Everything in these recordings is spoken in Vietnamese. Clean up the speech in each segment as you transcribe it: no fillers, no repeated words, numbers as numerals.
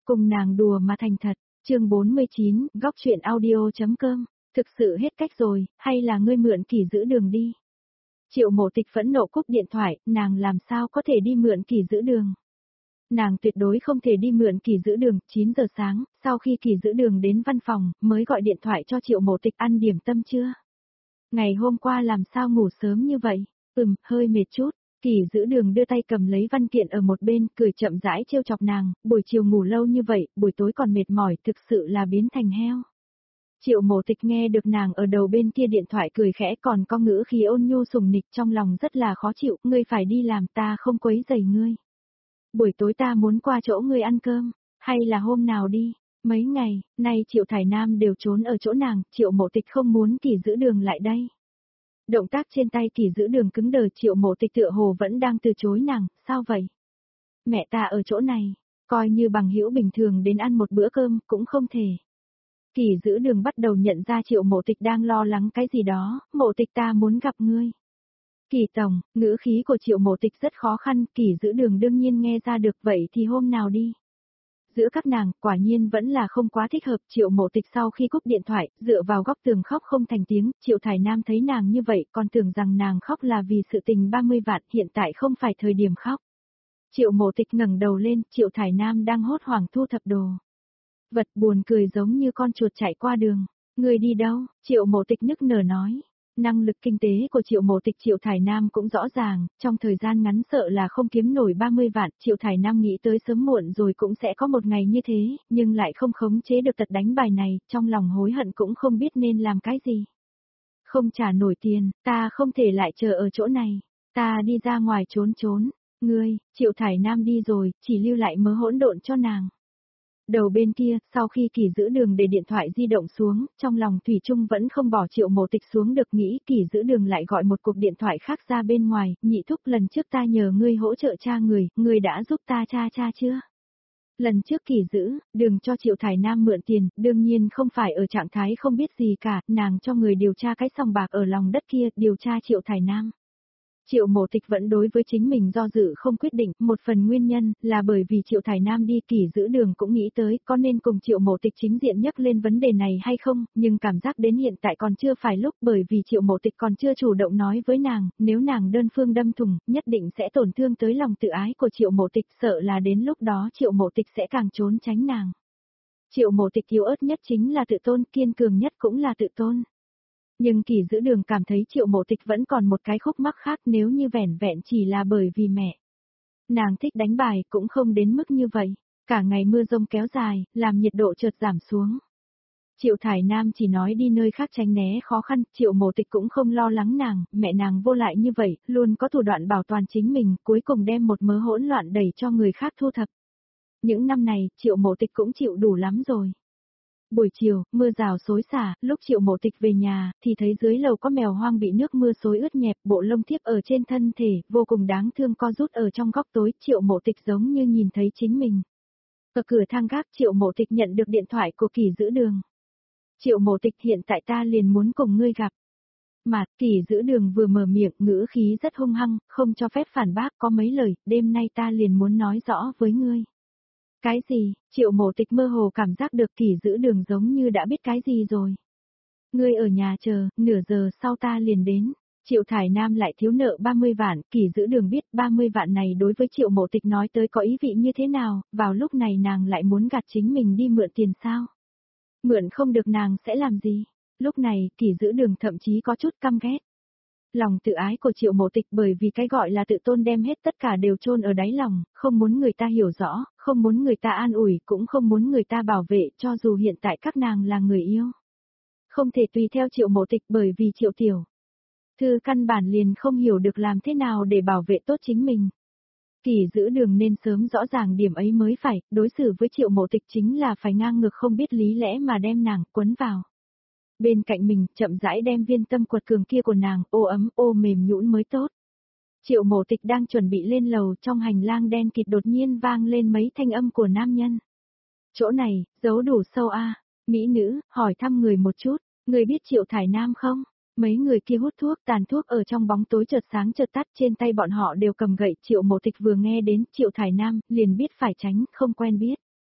cùng nàng đùa mà thành thật, chương 49, góc chuyện audio.com, thực sự hết cách rồi, hay là ngươi mượn Kỳ giữ đường đi. Triệu Mộ Tịch phẫn nộ cúp điện thoại, nàng làm sao có thể đi mượn Kỳ giữ đường. Nàng tuyệt đối không thể đi mượn Kỳ giữ đường, 9 giờ sáng, sau khi Kỳ giữ đường đến văn phòng, mới gọi điện thoại cho Triệu Mộ Tịch ăn điểm tâm chưa. Ngày hôm qua làm sao ngủ sớm như vậy, hơi mệt chút. Kỳ giữ đường đưa tay cầm lấy văn kiện ở một bên, cười chậm rãi trêu chọc nàng, buổi chiều ngủ lâu như vậy, buổi tối còn mệt mỏi, thực sự là biến thành heo. Triệu Mộ Tịch nghe được nàng ở đầu bên kia điện thoại cười khẽ còn có ngữ khí ôn nhu sùng nịch trong lòng rất là khó chịu, ngươi phải đi làm ta không quấy rầy ngươi. Buổi tối ta muốn qua chỗ ngươi ăn cơm, hay là hôm nào đi, mấy ngày, nay Triệu Thải Nam đều trốn ở chỗ nàng, Triệu Mộ Tịch không muốn Kỳ giữ đường lại đây. Động tác trên tay Kỳ giữ đường cứng đờ, Triệu Mộ Tịch tựa hồ vẫn đang từ chối nàng, sao vậy? Mẹ ta ở chỗ này, coi như bằng hữu bình thường đến ăn một bữa cơm cũng không thể. Kỳ giữ đường bắt đầu nhận ra Triệu Mộ Tịch đang lo lắng cái gì đó, Mộ Tịch ta muốn gặp ngươi. Kỳ tổng, ngữ khí của Triệu Mộ Tịch rất khó khăn, Kỳ giữ đường đương nhiên nghe ra được vậy thì hôm nào đi. Giữa các nàng, quả nhiên vẫn là không quá thích hợp, Triệu Mộ Tịch sau khi cúp điện thoại, dựa vào góc tường khóc không thành tiếng, Triệu Thải Nam thấy nàng như vậy, còn tưởng rằng nàng khóc là vì sự tình 30 vạn, hiện tại không phải thời điểm khóc. Triệu Mộ Tịch ngẩng đầu lên, Triệu Thải Nam đang hốt hoảng thu thập đồ. Vật buồn cười giống như con chuột chạy qua đường, người đi đâu, Triệu Mộ Tịch nức nở nói. Năng lực kinh tế của Triệu Mộ Tịch Triệu Thải Nam cũng rõ ràng, trong thời gian ngắn sợ là không kiếm nổi 30 vạn, Triệu Thải Nam nghĩ tới sớm muộn rồi cũng sẽ có một ngày như thế, nhưng lại không khống chế được tật đánh bài này, trong lòng hối hận cũng không biết nên làm cái gì. Không trả nổi tiền, ta không thể lại chờ ở chỗ này, ta đi ra ngoài trốn, ngươi, Triệu Thải Nam đi rồi, chỉ lưu lại mớ hỗn độn cho nàng. Đầu bên kia, sau khi Kỳ giữ đường để điện thoại di động xuống, trong lòng Thủy Trung vẫn không bỏ Triệu Mộ Tịch xuống được nghĩ Kỳ giữ đường lại gọi một cuộc điện thoại khác ra bên ngoài, nhị thúc lần trước ta nhờ ngươi hỗ trợ tra người đã giúp ta tra chưa? Lần trước Kỳ giữ, đường cho Triệu Thải Nam mượn tiền, đương nhiên không phải ở trạng thái không biết gì cả, nàng cho người điều tra cái sòng bạc ở lòng đất kia, điều tra Triệu Thải Nam. Triệu Mộ Tịch vẫn đối với chính mình do dự không quyết định, một phần nguyên nhân là bởi vì Triệu Thải Nam đi Kỳ giữ đường cũng nghĩ tới có nên cùng Triệu Mộ Tịch chính diện nhắc lên vấn đề này hay không, nhưng cảm giác đến hiện tại còn chưa phải lúc bởi vì Triệu Mộ Tịch còn chưa chủ động nói với nàng, nếu nàng đơn phương đâm thủng, nhất định sẽ tổn thương tới lòng tự ái của Triệu Mộ Tịch, sợ là đến lúc đó Triệu Mộ Tịch sẽ càng trốn tránh nàng. Triệu Mộ Tịch yếu ớt nhất chính là tự tôn, kiên cường nhất cũng là tự tôn. Nhưng Kỳ giữ đường cảm thấy Triệu Mộ Tịch vẫn còn một cái khúc mắc khác nếu như vẻn vẹn chỉ là bởi vì mẹ. Nàng thích đánh bài cũng không đến mức như vậy, cả ngày mưa rông kéo dài, làm nhiệt độ chợt giảm xuống. Triệu Thải Nam chỉ nói đi nơi khác tránh né khó khăn, Triệu Mộ Tịch cũng không lo lắng nàng, mẹ nàng vô lại như vậy, luôn có thủ đoạn bảo toàn chính mình, cuối cùng đem một mớ hỗn loạn đẩy cho người khác thu thập. Những năm này, Triệu Mộ Tịch cũng chịu đủ lắm rồi. Buổi chiều, mưa rào xối xả, lúc Triệu Mộ Tịch về nhà, thì thấy dưới lầu có mèo hoang bị nước mưa xối ướt nhẹp, bộ lông thiếp ở trên thân thể, vô cùng đáng thương co rút ở trong góc tối, Triệu Mộ Tịch giống như nhìn thấy chính mình. Ở cửa thang gác Triệu Mộ Tịch nhận được điện thoại của Kỳ giữ đường. Triệu Mộ Tịch hiện tại ta liền muốn cùng ngươi gặp. Mà, Kỳ giữ đường vừa mở miệng, ngữ khí rất hung hăng, không cho phép phản bác có mấy lời, đêm nay ta liền muốn nói rõ với ngươi. Cái gì? Triệu Mộ Tịch mơ hồ cảm giác được Kỳ giữ đường giống như đã biết cái gì rồi. Ngươi ở nhà chờ, nửa giờ sau ta liền đến. Triệu Thải Nam lại thiếu nợ 30 vạn, Kỳ giữ đường biết 30 vạn này đối với Triệu Mộ Tịch nói tới có ý vị như thế nào, vào lúc này nàng lại muốn gạt chính mình đi mượn tiền sao? Mượn không được nàng sẽ làm gì? Lúc này, Kỳ giữ đường thậm chí có chút căm ghét. Lòng tự ái của Triệu Mộ Tịch bởi vì cái gọi là tự tôn đem hết tất cả đều chôn ở đáy lòng, không muốn người ta hiểu rõ, không muốn người ta an ủi, cũng không muốn người ta bảo vệ cho dù hiện tại các nàng là người yêu. Không thể tùy theo Triệu Mộ Tịch bởi vì Triệu Tiểu Thư căn bản liền không hiểu được làm thế nào để bảo vệ tốt chính mình. Kỳ giữ đường nên sớm rõ ràng điểm ấy mới phải, đối xử với Triệu Mộ Tịch chính là phải ngang ngược không biết lý lẽ mà đem nàng quấn vào. Bên cạnh mình, chậm rãi đem viên tâm quật cường kia của nàng, ô ấm, ô mềm nhũn mới tốt. Triệu Mộ Tịch đang chuẩn bị lên lầu, trong hành lang đen kịt đột nhiên vang lên mấy thanh âm của nam nhân. Chỗ này, giấu đủ sâu a. Mỹ nữ, hỏi thăm người một chút, người biết Triệu Thải Nam không? Mấy người kia hút thuốc, tàn thuốc ở trong bóng tối chợt sáng chợt tắt, trên tay bọn họ đều cầm gậy, Triệu Mộ Tịch vừa nghe đến Triệu Thải Nam, liền biết phải tránh, không quen biết.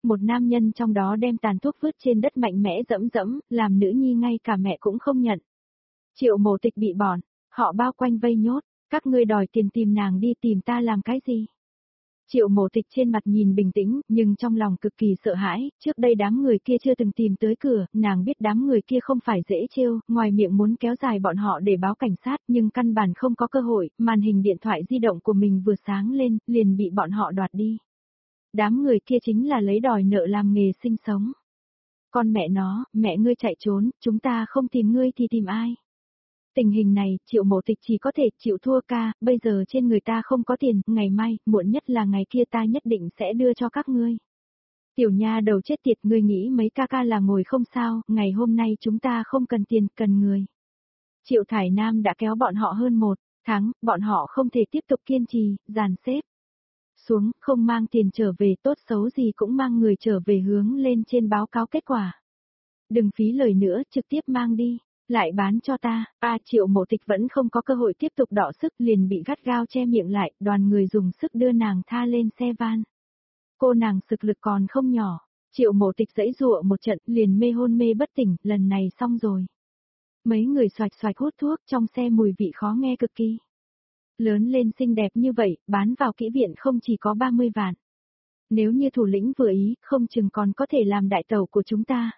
Một nam nhân trong đó đem tàn thuốc vứt trên đất mạnh mẽ dẫm dẫm, làm nữ nhi ngay cả mẹ cũng không nhận. Triệu Mộ Tịch bị bọn, họ bao quanh vây nhốt, các ngươi đòi tiền tìm nàng đi, tìm ta làm cái gì? Triệu Mộ Tịch trên mặt nhìn bình tĩnh, nhưng trong lòng cực kỳ sợ hãi, trước đây đám người kia chưa từng tìm tới cửa, nàng biết đám người kia không phải dễ trêu, ngoài miệng muốn kéo dài bọn họ để báo cảnh sát, nhưng căn bản không có cơ hội, màn hình điện thoại di động của mình vừa sáng lên, liền bị bọn họ đoạt đi. Đám người kia chính là lấy đòi nợ làm nghề sinh sống. Con mẹ nó, mẹ ngươi chạy trốn, chúng ta không tìm ngươi thì tìm ai? Tình hình này, Triệu Mộ Tịch chỉ có thể chịu thua ca, bây giờ trên người ta không có tiền, ngày mai, muộn nhất là ngày kia ta nhất định sẽ đưa cho các ngươi. Tiểu nha đầu chết tiệt, ngươi nghĩ mấy ca ca là ngồi không sao, ngày hôm nay chúng ta không cần tiền, cần người. Triệu Thải Nam đã kéo bọn họ hơn 1 tháng, bọn họ không thể tiếp tục kiên trì, dàn xếp. Xuống, không mang tiền trở về, tốt xấu gì cũng mang người trở về, hướng lên trên báo cáo kết quả. Đừng phí lời nữa, trực tiếp mang đi. Lại bán cho ta, Triệu Mộ Tịch vẫn không có cơ hội tiếp tục đọ sức, liền bị gắt gao che miệng lại, đoàn người dùng sức đưa nàng tha lên xe van. Cô nàng sức lực còn không nhỏ, Triệu Mộ Tịch giãy giụa một trận, liền hôn mê bất tỉnh, lần này xong rồi. Mấy người xoạch xoạch hút thuốc, trong xe mùi vị khó nghe cực kỳ. Lớn lên xinh đẹp như vậy, bán vào kỹ viện không chỉ có 30 vạn. Nếu như thủ lĩnh vừa ý, không chừng còn có thể làm đại tẩu của chúng ta.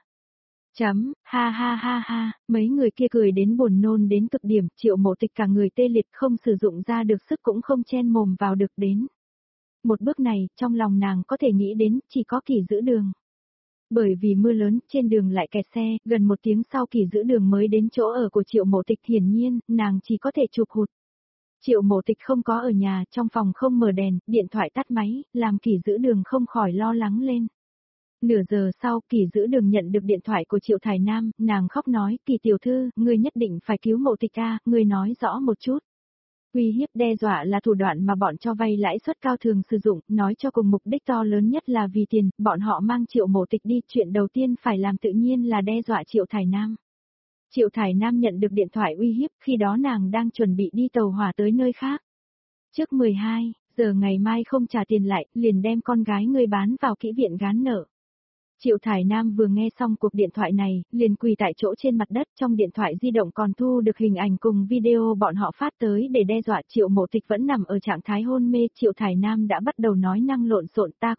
Ha ha ha ha, mấy người kia cười đến buồn nôn đến cực điểm, Triệu Mộ Tịch cả người tê liệt, không sử dụng ra được sức cũng không chen mồm vào được đến. Một bước này, trong lòng nàng có thể nghĩ đến, chỉ có Kỳ giữ đường. Bởi vì mưa lớn, trên đường lại kẹt xe, gần 1 tiếng sau Kỳ giữ đường mới đến chỗ ở của Triệu Mộ Tịch, hiển nhiên, nàng chỉ có thể chụp hụt. Triệu Mộ Tịch không có ở nhà, trong phòng không mở đèn, điện thoại tắt máy, làm Kỳ giữ đường không khỏi lo lắng lên. Nửa giờ sau, Kỳ giữ đường nhận được điện thoại của Triệu Thải Nam, nàng khóc nói, Kỳ tiểu thư, ngươi nhất định phải cứu Mộ Tịch a, ngươi nói rõ một chút. Uy hiếp đe dọa là thủ đoạn mà bọn cho vay lãi suất cao thường sử dụng, nói cho cùng mục đích to lớn nhất là vì tiền, bọn họ mang Triệu Mộ Tịch đi, chuyện đầu tiên phải làm tự nhiên là đe dọa Triệu Thải Nam. Triệu Thải Nam nhận được điện thoại uy hiếp, khi đó nàng đang chuẩn bị đi tàu hỏa tới nơi khác. Trước 12 giờ ngày mai không trả tiền lại, liền đem con gái ngươi bán vào kỹ viện gán nợ. Triệu Thải Nam vừa nghe xong cuộc điện thoại này, liền quỳ tại chỗ trên mặt đất, trong điện thoại di động còn thu được hình ảnh cùng video bọn họ phát tới để đe dọa. Triệu Mộ Tịch vẫn nằm ở trạng thái hôn mê, Triệu Thải Nam đã bắt đầu nói năng lộn xộn, ta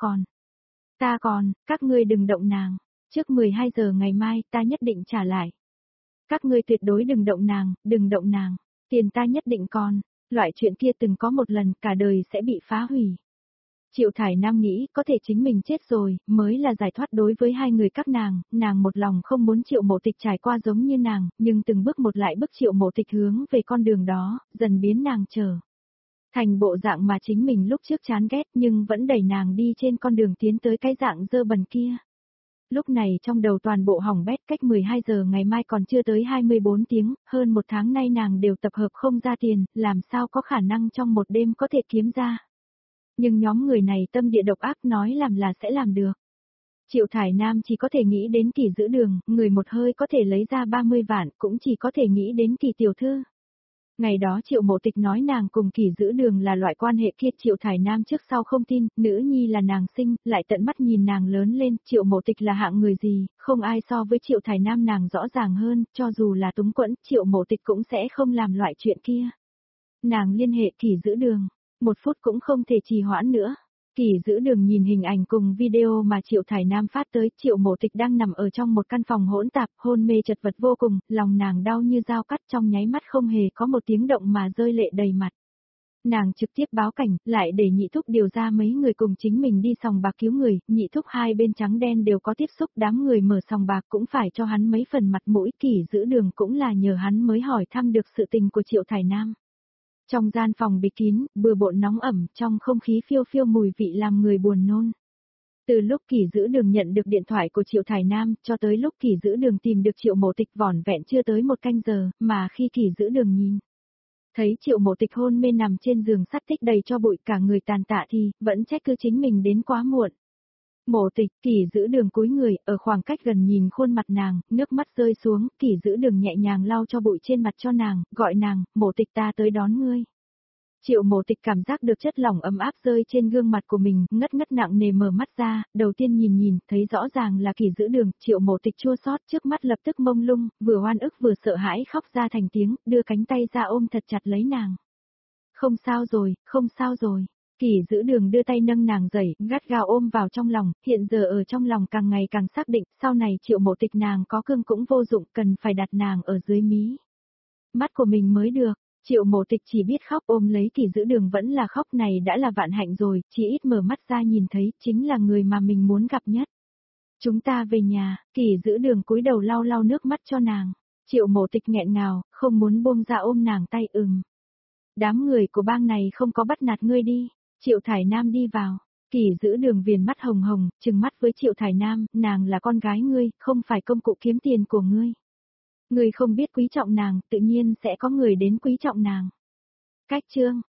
còn, các ngươi đừng động nàng, trước 12 giờ ngày mai ta nhất định trả lại. Các ngươi tuyệt đối đừng động nàng, tiền ta nhất định còn, loại chuyện kia từng có một lần, cả đời sẽ bị phá hủy. Triệu Thải Nam nghĩ có thể chính mình chết rồi, mới là giải thoát đối với hai người các nàng một lòng không muốn Triệu Mộ Tịch trải qua giống như nàng, nhưng từng bước một lại bước Triệu Mộ Tịch hướng về con đường đó, dần biến nàng trở thành bộ dạng mà chính mình lúc trước chán ghét nhưng vẫn đẩy nàng đi trên con đường tiến tới cái dạng dơ bẩn kia. Lúc này trong đầu toàn bộ hỏng bét, cách 12 giờ ngày mai còn chưa tới 24 tiếng, hơn 1 tháng nay nàng đều tập hợp không ra tiền, làm sao có khả năng trong một đêm có thể kiếm ra. Nhưng nhóm người này tâm địa độc ác, nói làm là sẽ làm được. Triệu Thải Nam chỉ có thể nghĩ đến Kỳ giữ đường, người một hơi có thể lấy ra 30 vạn, cũng chỉ có thể nghĩ đến Kỳ tiểu thư. Ngày đó Triệu Mộ Tịch nói nàng cùng Kỳ giữ đường là loại quan hệ kia, Triệu Thải Nam trước sau không tin, nữ nhi là nàng sinh, lại tận mắt nhìn nàng lớn lên, Triệu Mộ Tịch là hạng người gì, không ai so với Triệu Thải Nam nàng rõ ràng hơn, cho dù là túng quẫn, Triệu Mộ Tịch cũng sẽ không làm loại chuyện kia. Nàng liên hệ Kỳ giữ đường, 1 phút cũng không thể trì hoãn nữa. Kỳ giữ đường nhìn hình ảnh cùng video mà Triệu Thải Nam phát tới, Triệu Mộ Tịch đang nằm ở trong một căn phòng hỗn tạp, hôn mê chật vật vô cùng, lòng nàng đau như dao cắt, trong nháy mắt không hề có một tiếng động mà rơi lệ đầy mặt. Nàng trực tiếp báo cảnh, lại để Nhị Thúc điều ra mấy người cùng chính mình đi sòng bạc cứu người, Nhị Thúc hai bên trắng đen đều có tiếp xúc, đám người mở sòng bạc cũng phải cho hắn mấy phần mặt mũi, Kỳ giữ đường cũng là nhờ hắn mới hỏi thăm được sự tình của Triệu Thải Nam. Trong gian phòng bịt kín, bừa bộn nóng ẩm, trong không khí phiêu phiêu mùi vị làm người buồn nôn. Từ lúc Kỳ giữ đường nhận được điện thoại của Triệu Thải Nam, cho tới lúc Kỳ giữ đường tìm được Triệu Mộ Tịch vỏn vẹn chưa tới 1 canh giờ, mà khi Kỳ giữ đường nhìn thấy Triệu Mộ Tịch hôn mê nằm trên giường sắt tích đầy cho bụi, cả người tàn tạ thì, vẫn trách cứ chính mình đến quá muộn. Mộ Tịch, Kỳ giữ đường cúi người, ở khoảng cách gần nhìn khuôn mặt nàng, nước mắt rơi xuống, Kỳ giữ đường nhẹ nhàng lau cho bụi trên mặt cho nàng, gọi nàng, Mộ Tịch ta tới đón ngươi. Triệu Mộ Tịch cảm giác được chất lỏng ấm áp rơi trên gương mặt của mình, ngất ngất nặng nề mở mắt ra, đầu tiên nhìn, thấy rõ ràng là Kỳ Dữ Đường, Triệu Mộ Tịch chua xót, trước mắt lập tức mông lung, vừa oan ức vừa sợ hãi khóc ra thành tiếng, đưa cánh tay ra ôm thật chặt lấy nàng. Không sao rồi, không sao rồi. Kỳ Dữ Đường đưa tay nâng nàng dậy, gắt gao ôm vào trong lòng, hiện giờ ở trong lòng càng ngày càng xác định, sau này Triệu Mộ Tịch nàng có cưng cũng vô dụng, cần phải đặt nàng ở dưới mí mắt của mình mới được. Triệu Mộ Tịch chỉ biết khóc, ôm lấy Kỳ Dữ Đường vẫn là khóc, này đã là vạn hạnh rồi, chỉ ít mở mắt ra nhìn thấy, chính là người mà mình muốn gặp nhất. Chúng ta về nhà, Kỳ Dữ Đường cúi đầu lau lau nước mắt cho nàng. Triệu Mộ Tịch nghẹn ngào, không muốn buông ra ôm nàng tay. Đám người của bang này không có bắt nạt ngươi đi. Triệu Thải Nam đi vào. Kỳ Dữ Đường viền mắt hồng hồng, trừng mắt với Triệu Thải Nam, nàng là con gái ngươi, không phải công cụ kiếm tiền của ngươi. Ngươi không biết quý trọng nàng, tự nhiên sẽ có người đến quý trọng nàng. Cách chương